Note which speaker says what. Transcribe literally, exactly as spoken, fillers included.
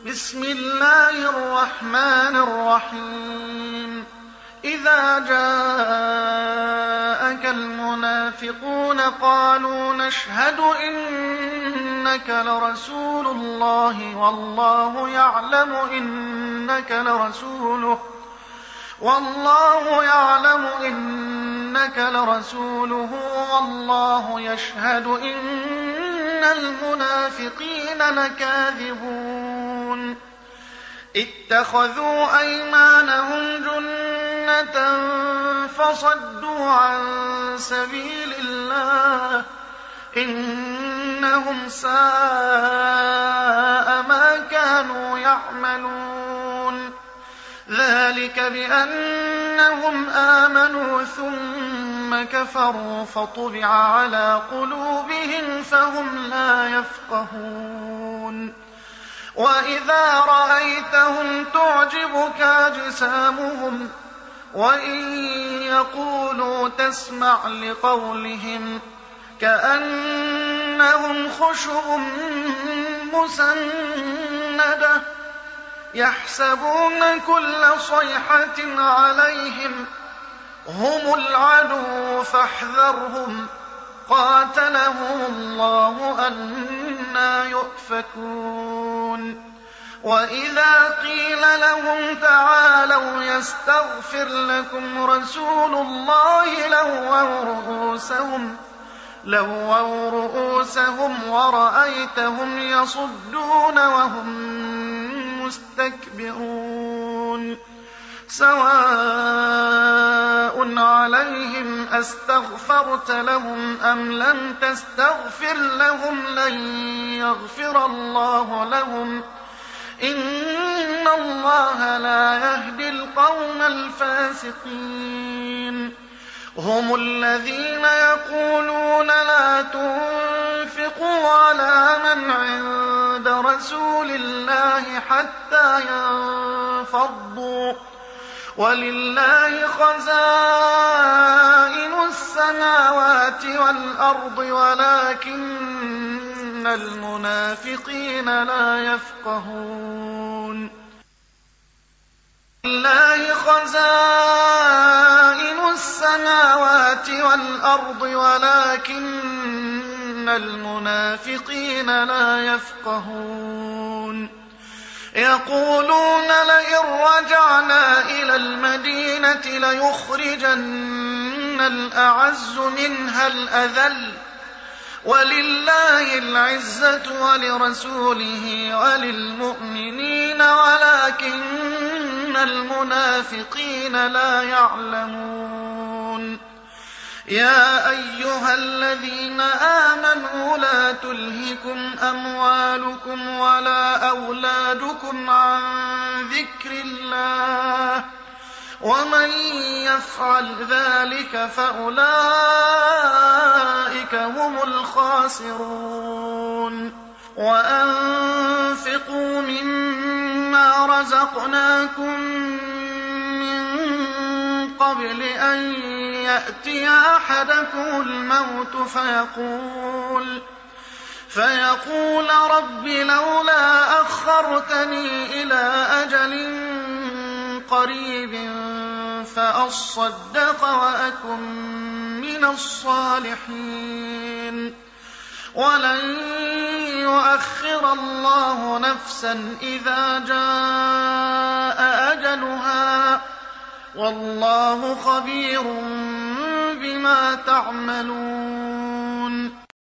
Speaker 1: بسم الله الرحمن الرحيم إذا جاءك المنافقون قالوا نشهد إنك لرسول الله والله يعلم إنك لرسوله والله يعلم إنك لرسوله والله يشهد إن المنافقين لكاذبون اتخذوا أيمانهم جنة فصدوا عن سبيل الله إنهم ساء ما كانوا يعملون ذلك بأنهم آمنوا ثم كفروا فطبع على قلوبهم فهم لا يفقهون وإذا رأيتهم تعجبك أجسامهم وإن يقولوا تسمع لقولهم كأنهم خشب مسندة يحسبون كل صيحة عليهم هم العدو فاحذرهم قاتلهم الله أنى يؤفكون وإذا قيل لهم تعالوا يستغفر لكم رسول الله لووا رؤوسهم لووا رؤوسهم ورأيتهم يصدون وهم مستكبرون سواء عليهم أستغفرت لهم أم لم تستغفر لهم لن يغفر الله لهم إن الله لا يهدي القوم الفاسقين هم الذين يقولون لا تنفقوا على من عند رسول الله حتى ينفضوا ولله خزائن السماوات والأرض ولكن المنافقين لا يفقهون لله خزائن السماوات والأرض ولكن المنافقين لا يفقهون يقولون لئن رجعنا إلى المدينة ليخرجن الأعز منها الأذل ولله العزة ولرسوله وللمؤمنين ولكن المنافقين لا يعلمون يا أيها الذين آمنوا لا تلهكم أموالكم ولا أولادكم عن ذكر الله ومن يفعل ذلك فأولئك هم الخاسرون وأنفقوا مما رزقناكم من قبل أن يأتي أحدكم الموت فيقول فيقول رب لولا أخرتني إلى أجل قريب فأصدق وأكن من الصالحين ولن يؤخر الله نفسا إذا جاء أجلها والله خبير بما تعملون